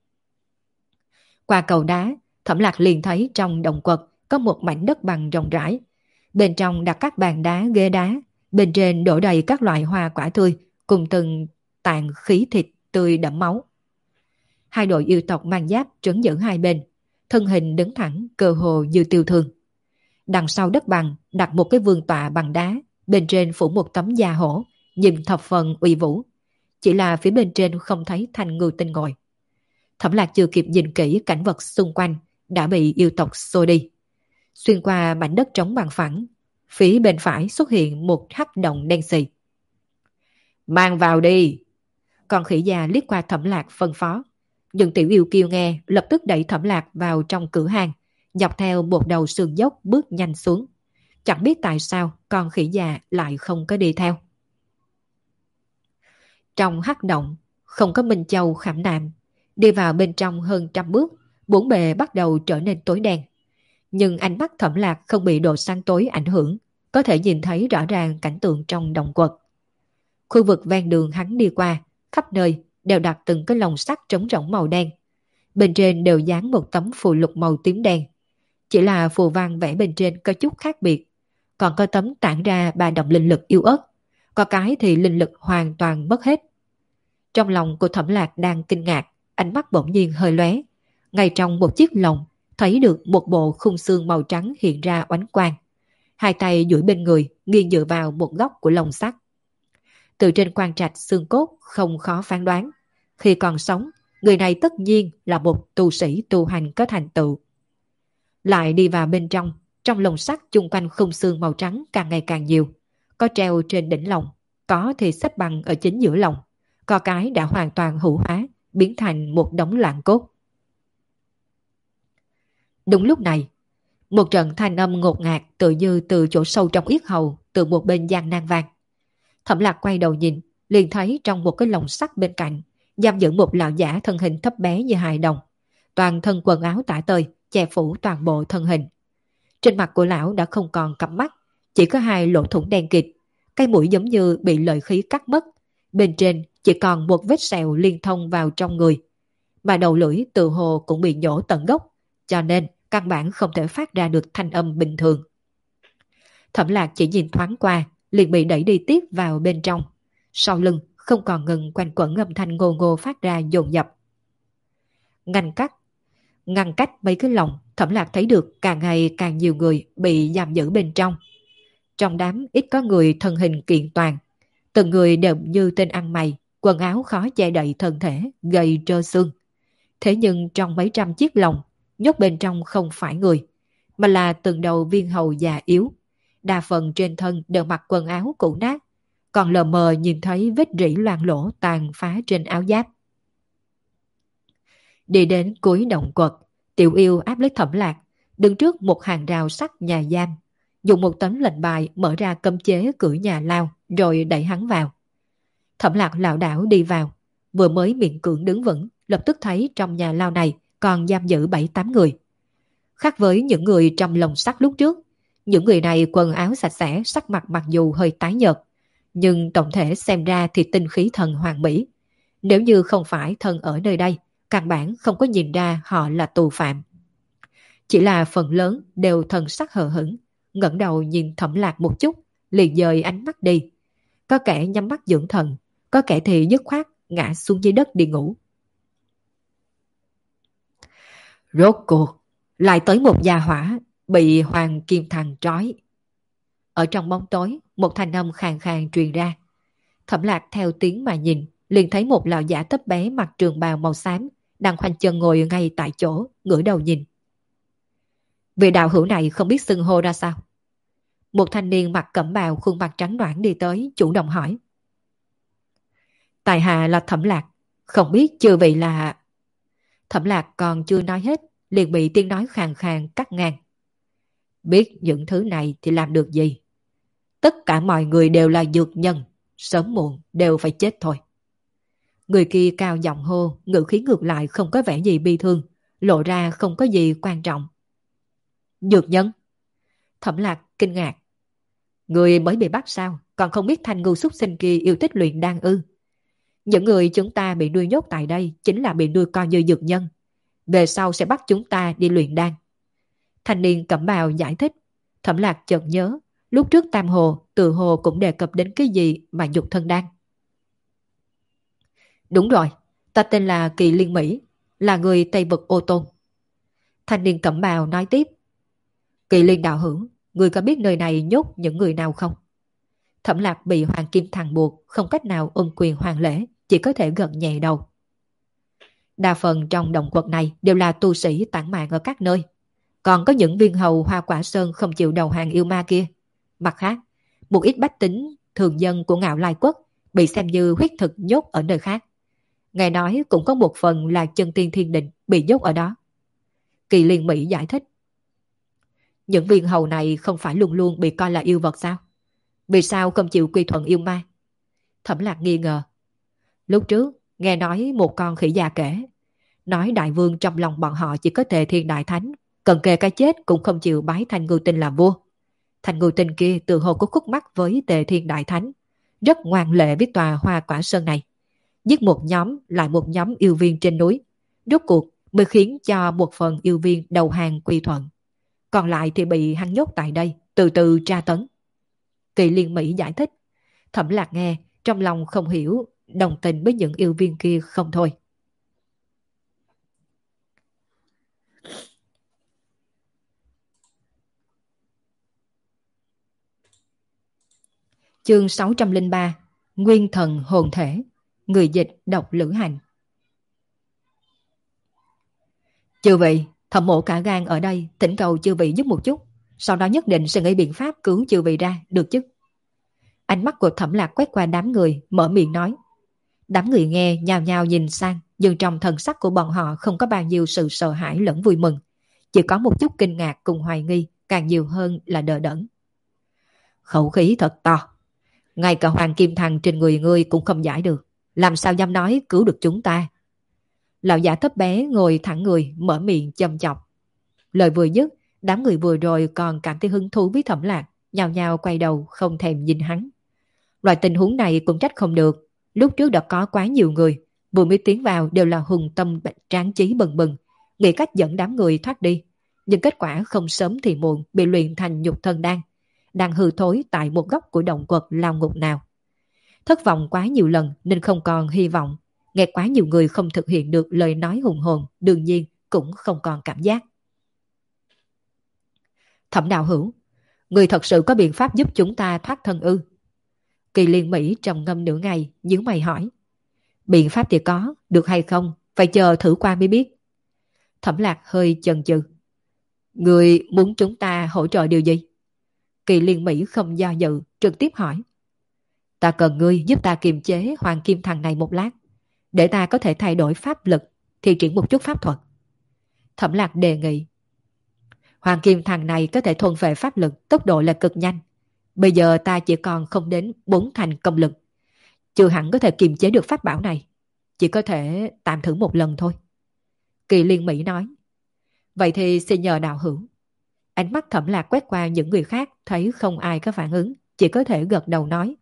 Qua cầu đá, Thẩm Lạc liền thấy trong động quật có một mảnh đất bằng rộng rãi. Bên trong đặt các bàn đá, ghế đá, bên trên đổ đầy các loại hoa quả tươi, cùng từng tàn khí thịt tươi đẫm máu. Hai đội yêu tộc mang giáp trấn giữ hai bên, thân hình đứng thẳng, cơ hồ như tiêu thương. Đằng sau đất bằng đặt một cái vương tọa bằng đá, bên trên phủ một tấm da hổ, nhìn thập phần uy vũ. Chỉ là phía bên trên không thấy Thanh Ngưu Tinh ngồi. Thẩm Lạc chưa kịp nhìn kỹ cảnh vật xung quanh, đã bị yêu tộc xô đi. Xuyên qua mảnh đất trống bằng phẳng, phía bên phải xuất hiện một hắc động đen xì. Mang vào đi! Con khỉ già liếc qua Thẩm Lạc phân phó. Nhưng tiểu yêu kêu nghe, lập tức đẩy Thẩm Lạc vào trong cửa hàng, dọc theo một đầu sườn dốc bước nhanh xuống. Chẳng biết tại sao con khỉ già lại không có đi theo. Trong hắc động, không có minh châu khảm nạm. Đi vào bên trong hơn 100 bước, bốn bề bắt đầu trở nên tối đen. Nhưng ánh mắt Thẩm Lạc không bị độ sáng tối ảnh hưởng, có thể nhìn thấy rõ ràng cảnh tượng trong động quật. Khu vực ven đường hắn đi qua, khắp nơi đều đặt từng cái lồng sắt trống rỗng màu đen. Bên trên đều dán một tấm phù lục màu tím đen. Chỉ là phù văn vẽ bên trên có chút khác biệt. Còn có tấm tản ra ba động linh lực yếu ớt. Có cái thì linh lực hoàn toàn mất hết. Trong lòng của Thẩm Lạc đang kinh ngạc, ánh mắt bỗng nhiên hơi lóe. Ngay trong một chiếc lồng, thấy được một bộ khung xương màu trắng hiện ra oánh quang. Hai tay duỗi bên người, nghiêng dựa vào một góc của lồng sắt. Từ trên quan trạch xương cốt không khó phán đoán. Khi còn sống, người này tất nhiên là một tu sĩ tu hành có thành tựu. Lại đi vào bên trong lồng sắt chung quanh khung xương màu trắng càng ngày càng nhiều. Có treo trên đỉnh lồng, có thì xếp bằng ở chính giữa lồng. Có cái đã hoàn toàn hữu hóa, biến thành một đống lạng cốt. Đúng lúc này, một trận thanh âm ngột ngạt tự như từ chỗ sâu trong yết hầu từ một bên gian nan vang. Thẩm Lạc quay đầu nhìn, liền thấy trong một cái lồng sắt bên cạnh giam giữ một lão giả thân hình thấp bé như hài đồng, toàn thân quần áo tả tơi che phủ toàn bộ thân hình. Trên mặt của lão đã không còn cặp mắt, chỉ có hai lỗ thủng đen kịt, cái mũi giống như bị lợi khí cắt mất, bên trên chỉ còn một vết sẹo liên thông vào trong người, mà đầu lưỡi tự hồ cũng bị nhổ tận gốc, cho nên căn bản không thể phát ra được thanh âm bình thường. Thẩm Lạc chỉ nhìn thoáng qua, liền bị đẩy đi tiếp vào bên trong. Sau lưng không còn ngừng quanh quẩn âm thanh ngô ngô phát ra dồn dập. Ngăn cách mấy cái lồng, Thẩm Lạc thấy được càng ngày càng nhiều người bị giam giữ bên trong. Trong đám ít có người thân hình kiện toàn, từng người đều như tên ăn mày, quần áo khó che đậy thân thể, gầy trơ xương. Thế nhưng trong mấy trăm chiếc lồng, nhốt bên trong không phải người, mà là từng đầu viên hầu già yếu. Đa phần trên thân đều mặc quần áo cũ nát, còn lờ mờ nhìn thấy vết rỉ loang lỗ tàn phá trên áo giáp. Đi đến cuối động quật, tiểu yêu áp lấy Thẩm Lạc, đứng trước một hàng rào sắt nhà giam, dùng một tấm lệnh bài mở ra cấm chế cửa nhà lao, rồi đẩy hắn vào. Thẩm Lạc lảo đảo đi vào, vừa mới miễn cưỡng đứng vững, lập tức thấy trong nhà lao này còn giam giữ 7-8 người. Khác với những người trong lồng sắt lúc trước, những người này quần áo sạch sẽ, sắc mặt mặc dù hơi tái nhợt, nhưng tổng thể xem ra thì tinh khí thần hoàn mỹ. Nếu như không phải thân ở nơi đây, căn bản không có nhìn ra họ là tù phạm. Chỉ là phần lớn đều thần sắc hờ hững, ngẩng đầu nhìn Thẩm Lạc một chút, liền dời ánh mắt đi. Có kẻ nhắm mắt dưỡng thần, có kẻ thì dứt khoát ngã xuống dưới đất đi ngủ. Rốt cuộc Lại tới một gia hỏa bị Hoàng Kim Thằng trói. Ở trong bóng tối, một thanh âm khàn khàn truyền ra. Thẩm Lạc theo tiếng mà nhìn, liền thấy một lão giả thấp bé mặc trường bào màu xám, đang khoanh chân ngồi ngay tại chỗ, ngửa đầu nhìn. Vị đạo hữu này không biết xưng hô ra sao? Một thanh niên mặc cẩm bào khuôn mặt trắng nõn đi tới, chủ động hỏi. Tại hạ là Thẩm Lạc, không biết chư vị là... Thẩm Lạc còn chưa nói hết, liền bị tiếng nói khàn khàn cắt ngang. Biết những thứ này thì làm được gì? Tất cả mọi người đều là dược nhân, sớm muộn đều phải chết thôi. Người kia cao giọng hô, ngữ khí ngược lại không có vẻ gì bi thương, lộ ra không có gì quan trọng. Dược nhân? Thẩm Lạc kinh ngạc. Người mới bị bắt sao, còn không biết thanh ngu súc sinh kia yêu thích luyện đan ư? Những người chúng ta bị nuôi nhốt tại đây chính là bị nuôi coi như dược nhân. Về sau sẽ bắt chúng ta đi luyện đan. Thanh niên cẩm bào giải thích. Thẩm Lạc chợt nhớ, lúc trước Tam Hồ, Từ Hồ cũng đề cập đến cái gì mà dục thân đan. Đúng rồi, ta tên là Kỳ Liên Mỹ, là người Tây Vực Ô Tôn. Thanh niên cẩm bào nói tiếp. Kỳ Liên đạo hữu, người có biết nơi này nhốt những người nào không? Thẩm Lạc bị Hoàng Kim Thằng buộc, không cách nào ôm quyền hoàng lễ, chỉ có thể gật nhẹ đầu. Đa phần trong động quật này đều là tu sĩ tản mạn ở các nơi. Còn có những viên hầu Hoa Quả Sơn không chịu đầu hàng yêu ma kia. Mặt khác, một ít bách tính, thường dân của Ngạo Lai Quốc bị xem như huyết thực nhốt ở nơi khác. Nghe nói cũng có một phần là chân tiên thiên định bị nhốt ở đó. Kỳ Liên Mỹ giải thích. Những viên hầu này không phải luôn luôn bị coi là yêu vật sao? Vì sao không chịu quy thuận yêu ma? Thẩm Lạc nghi ngờ. Lúc trước, nghe nói một con khỉ già kể. Nói đại vương trong lòng bọn họ chỉ có Tề Thiên Đại Thánh, cần kề cái chết cũng không chịu bái Thanh Ngưu Tinh làm vua. Thanh Ngưu Tinh kia tự hồ có khúc mắc với Tề Thiên Đại Thánh, rất ngoan lệ với tòa Hoa Quả Sơn này. Giết một nhóm lại một nhóm yêu viên trên núi. Rốt cuộc mới khiến cho một phần yêu viên đầu hàng quy thuận. Còn lại thì bị hắn nhốt tại đây, từ từ tra tấn. Kỳ Liên Mỹ giải thích. Thẩm Lạc nghe, trong lòng không hiểu, đồng tình với những yêu viên kia không thôi. Chương 603. Nguyên thần hồn thể. Người dịch đọc Lữ Hành. Chư vị, Thẩm mộ cả gan ở đây, thỉnh cầu chư vị giúp một chút, sau đó nhất định sẽ nghĩ biện pháp cứu chư vị ra, được chứ? Ánh mắt của Thẩm Lạc quét qua đám người, mở miệng nói. Đám người nghe nhào nhào nhìn sang, nhưng trong thần sắc của bọn họ không có bao nhiêu sự sợ hãi lẫn vui mừng, chỉ có một chút kinh ngạc cùng hoài nghi, càng nhiều hơn là đờ đẫn. Khẩu khí thật to, ngay cả Hoàng Kim Thằng trên người ngươi cũng không giải được, làm sao dám nói cứu được chúng ta? Lão giả thấp bé ngồi thẳng người, mở miệng châm chọc. Lời vừa dứt, đám người vừa rồi còn cảm thấy hứng thú với Thẩm Lạc, nhào nhào quay đầu không thèm nhìn hắn. Loại tình huống này cũng trách không được, lúc trước đã có quá nhiều người, vừa mới tiến vào đều là hùng tâm tráng trí bừng bừng, nghĩ cách dẫn đám người thoát đi, nhưng kết quả không sớm thì muộn bị luyện thành nhục thân đan, đang hư thối tại một góc của động quật lao ngục nào. Thất vọng quá nhiều lần nên không còn hy vọng, nghe quá nhiều người không thực hiện được lời nói hùng hồn, đương nhiên cũng không còn cảm giác. Thẩm đạo hữu, người thật sự có biện pháp giúp chúng ta thoát thân ư? Kỳ Liên Mỹ trầm ngâm nửa ngày, nhíu mày hỏi. Biện pháp thì có, được hay không, phải chờ thử qua mới biết. Thẩm Lạc hơi chần chừ. Người muốn chúng ta hỗ trợ điều gì? Kỳ Liên Mỹ không do dự, trực tiếp hỏi. Ta cần ngươi giúp ta kiềm chế Hoàng Kim Thằng này một lát, để ta có thể thay đổi pháp lực, thi triển một chút pháp thuật. Thẩm Lạc đề nghị. Hoàng Kim Thằng này có thể thuần về pháp lực, tốc độ là cực nhanh. Bây giờ ta chỉ còn không đến 4 thành công lực, chưa hẳn có thể kiềm chế được pháp bảo này, chỉ có thể tạm thử một lần thôi. Kỳ Liên Mỹ nói. Vậy thì xin nhờ đạo hữu. Ánh mắt Thẩm Lạc quét qua những người khác, thấy không ai có phản ứng, chỉ có thể gật đầu nói.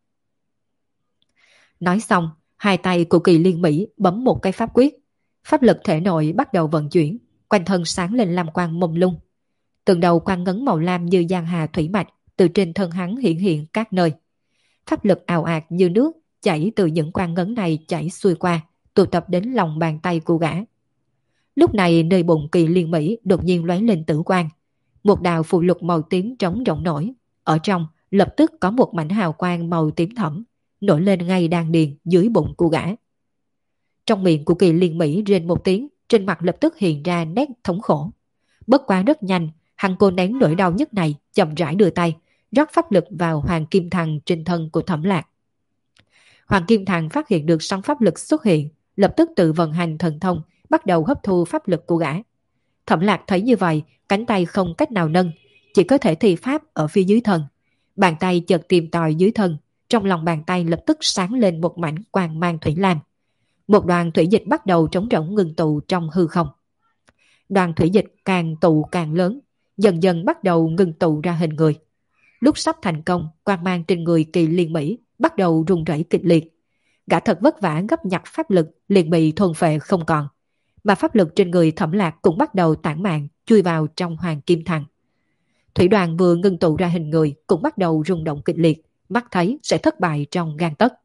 Nói xong, hai tay của Kỳ Liên Mỹ bấm một cái pháp quyết, pháp lực thể nội bắt đầu vận chuyển, quanh thân sáng lên lam quang mông lung. Từng đầu quang ngấn màu lam như giang hà thủy mạch từ trên thân hắn hiện hiện các nơi. Pháp lực ào ạt như nước chảy từ những quang ngấn này chảy xuôi qua, tụ tập đến lòng bàn tay của gã. Lúc này nơi bụng Kỳ Liên Mỹ đột nhiên lóe lên tử quang. Một đạo phù lục màu tím trống rỗng nổi. Ở trong lập tức có một mảnh hào quang màu tím thẫm nổi lên ngay đan điền dưới bụng của gã. Trong miệng của Kỳ Liên Mỹ rên một tiếng, trên mặt lập tức hiện ra nét thống khổ. Bất quá rất nhanh, hắn cô nén nỗi đau nhức này, chậm rãi đưa tay, rót pháp lực vào Hoàng Kim Thằng trên thân của Thẩm Lạc. Hoàng Kim Thằng phát hiện được sóng pháp lực xuất hiện, lập tức tự vận hành thần thông, bắt đầu hấp thu pháp lực của gã. Thẩm Lạc thấy như vậy, cánh tay không cách nào nâng, chỉ có thể thi pháp ở phía dưới thân. Bàn tay chợt tìm tòi dưới thân, trong lòng bàn tay lập tức sáng lên một mảnh quang mang thủy lam. Một đoàn thủy dịch bắt đầu trống rỗng ngưng tụ trong hư không. Đoàn thủy dịch càng tụ càng lớn, dần dần bắt đầu ngưng tụ ra hình người. Lúc sắp thành công, quang mang trên người Kỳ Liên Mỹ bắt đầu rung rẩy kịch liệt. Gã thật vất vả gấp nhặt pháp lực liền bị thôn phệ không còn, mà pháp lực trên người Thẩm Lạc cũng bắt đầu tản mạn chui vào trong Hoàng Kim Thằng. Thủy đoàn vừa ngưng tụ ra hình người cũng bắt đầu rung động kịch liệt, mắt thấy sẽ thất bại trong gang tấc.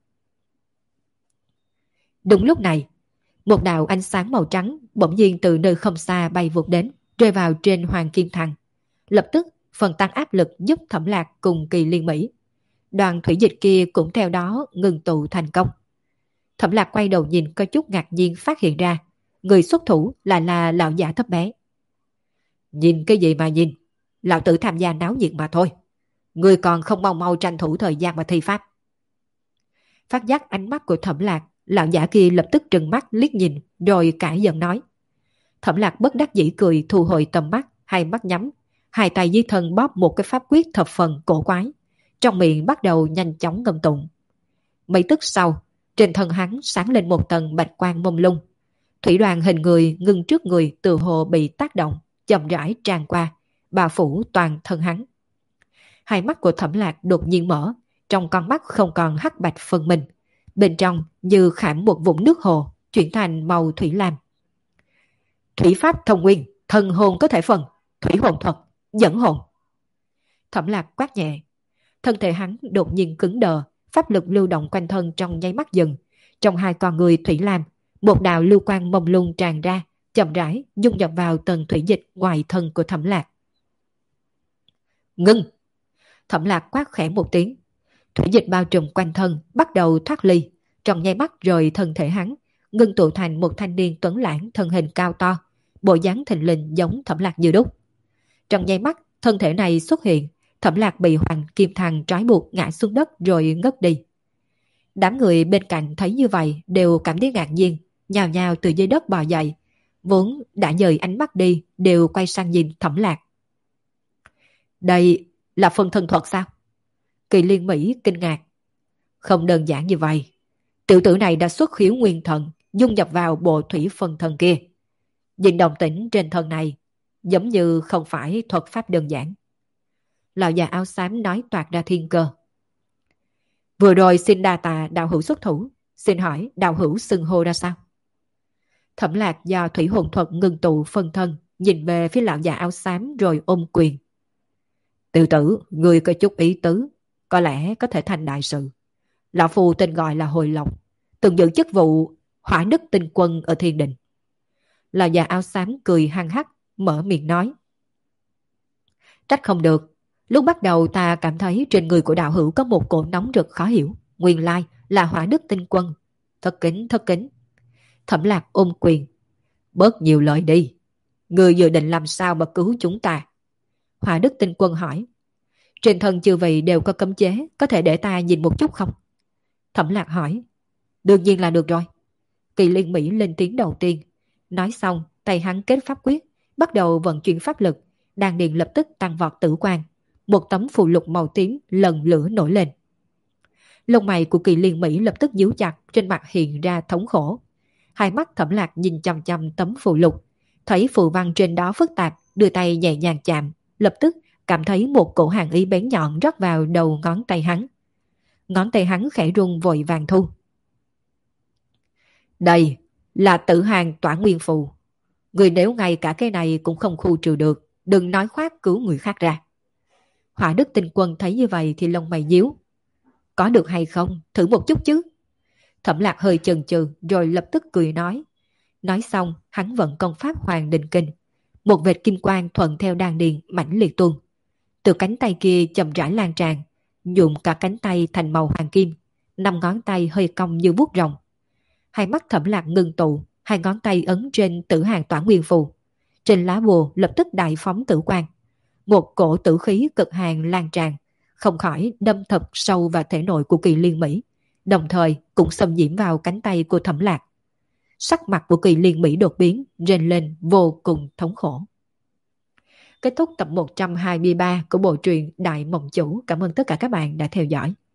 Đúng lúc này, một đạo ánh sáng màu trắng bỗng nhiên từ nơi không xa bay vụt đến, rơi vào trên Hoàng Kim Thằng. Lập tức phần tăng áp lực giúp Thẩm Lạc cùng Kỳ Liên Mỹ. Đoàn thủy dịch kia cũng theo đó ngừng tụ thành công. Thẩm Lạc quay đầu nhìn có chút ngạc nhiên, phát hiện ra người xuất thủ lại là lão giả thấp bé. Nhìn cái gì mà nhìn, lão tử tham gia náo nhiệt mà thôi. Người còn không mau mau tranh thủ thời gian mà thi pháp. Phát giác ánh mắt của Thẩm Lạc, lão giả kia lập tức trừng mắt liếc nhìn rồi cãi giận nói. Thẩm Lạc bất đắc dĩ cười, thu hồi tầm mắt, hai mắt nhắm, hai tay dưới thân bóp một cái pháp quyết thập phần cổ quái, trong miệng bắt đầu nhanh chóng ngâm tụng. Mấy tức sau, trên thân hắn sáng lên một tầng bạch quang mông lung. Thủy đoàn hình người ngưng trước người từ hồ bị tác động, chậm rãi tràn qua, bao phủ toàn thân hắn. Hai mắt của Thẩm Lạc đột nhiên mở, trong con mắt không còn hắc bạch phân minh, bên trong như khảm một vũng nước hồ, chuyển thành màu thủy lam. Thủy pháp thông nguyên, thần hồn có thể phần, thủy hồn thuật, dẫn hồn. Thẩm Lạc quát nhẹ, thân thể hắn đột nhiên cứng đờ, pháp lực lưu động quanh thân trong nháy mắt dừng. Trong hai con người thủy lam, một đạo lưu quang mông lung tràn ra, chậm rãi dung nhập vào tầng thủy dịch ngoài thân của Thẩm Lạc. Ngưng! Thẩm Lạc quát khẽ một tiếng. Thủy dịch bao trùm quanh thân bắt đầu thoát ly, trong nháy mắt rồi thân thể hắn ngưng tụ thành một thanh niên tuấn lãng, thân hình cao to, bộ dáng thình lình giống Thẩm Lạc như đúc. Trong nháy mắt thân thể này xuất hiện, Thẩm Lạc bị Hoàng Kim Thằng trói buộc ngã xuống đất rồi ngất đi. Đám người bên cạnh thấy như vậy đều cảm thấy ngạc nhiên, nhào nhào từ dưới đất bò dậy, vốn đã dời ánh mắt đi đều quay sang nhìn Thẩm Lạc. Đây là phân thân thuật sao? Kỳ Liên Mỹ kinh ngạc. Không đơn giản như vậy, tiểu tử này đã xuất khiếu nguyên thần, dung nhập vào bộ thủy phân thân kia. Nhìn đồng tĩnh trên thân này giống như không phải thuật pháp đơn giản. Lão già áo xám nói toạc ra thiên cơ. Vừa rồi xin đa tạ đạo hữu xuất thủ, xin hỏi đạo hữu xưng hô ra sao? Thẩm Lạc do thủy hồn thuật ngừng tụ phân thân, nhìn về phía lão già áo xám rồi ôm quyền. Tiểu tử, người có chút ý tứ, có lẽ có thể thành đại sự. Lão phu tên gọi là Hồi Lộc, từng giữ chức vụ Hỏa Đức Tinh Quân ở Thiên Đình. Lão già áo xám cười hăng hắc, mở miệng nói. Trách không được, lúc bắt đầu ta cảm thấy trên người của đạo hữu có một cỗ nóng rực khó hiểu, nguyên lai là Hỏa Đức Tinh Quân. Thất kính, thất kính. Thẩm Lạc ôm quyền. Bớt nhiều lời đi, người dự định làm sao mà cứu chúng ta? Hỏa Đức Tinh Quân hỏi. Trên thân chư vị đều có cấm chế, có thể để ta nhìn một chút không? Thẩm Lạc hỏi. Đương nhiên là được rồi. Kỳ Liên Mỹ lên tiếng đầu tiên. Nói xong, tay hắn kết pháp quyết, bắt đầu vận chuyển pháp lực, đan điền lập tức tăng vọt tử quang. Một tấm phù lục màu tím lần lửa nổi lên. Lông mày của Kỳ Liên Mỹ lập tức nhíu chặt, trên mặt hiện ra thống khổ. Hai mắt Thẩm Lạc nhìn chằm chằm tấm phù lục, thấy phù văn trên đó phức tạp, đưa tay nhẹ nhàng chạm, lập tức cảm thấy một cổ hàn ý bén nhọn rót vào đầu ngón tay hắn. Ngón tay hắn khẽ rung vội vàng thu. Đây là Tử Hàn Tỏa Nguyên Phù. Người nếu ngay cả cái này cũng không khu trừ được, đừng nói khoác cứu người khác ra. Hỏa Đức Tinh Quân thấy như vậy thì lông mày nhíu. Có được hay không? Thử một chút chứ. Thẩm Lạc hơi chần chừ rồi lập tức cười nói. Nói xong, hắn vận công pháp Hoàng Đình Kinh. Một vệt kim quang thuận theo đan điền mãnh liệt tuôn. Từ cánh tay kia chậm rãi lan tràn, nhuộm cả cánh tay thành màu hoàng kim, 5 ngón tay hơi cong như vuốt rồng. Hai mắt Thẩm Lạc ngưng tụ, 2 ngón tay ấn trên tử hàng tỏa nguyên phù. Trên lá bùa lập tức đại phóng tử quang. Một cổ tử khí cực hàn lan tràn, không khỏi đâm thật sâu vào thể nội của Kỳ Liên Mỹ, đồng thời cũng xâm nhiễm vào cánh tay của Thẩm Lạc. Sắc mặt của Kỳ Liên Mỹ đột biến, rên lên vô cùng thống khổ. Kết thúc tập 123 của bộ truyện Đại Mộng Chủ. Cảm ơn tất cả các bạn đã theo dõi.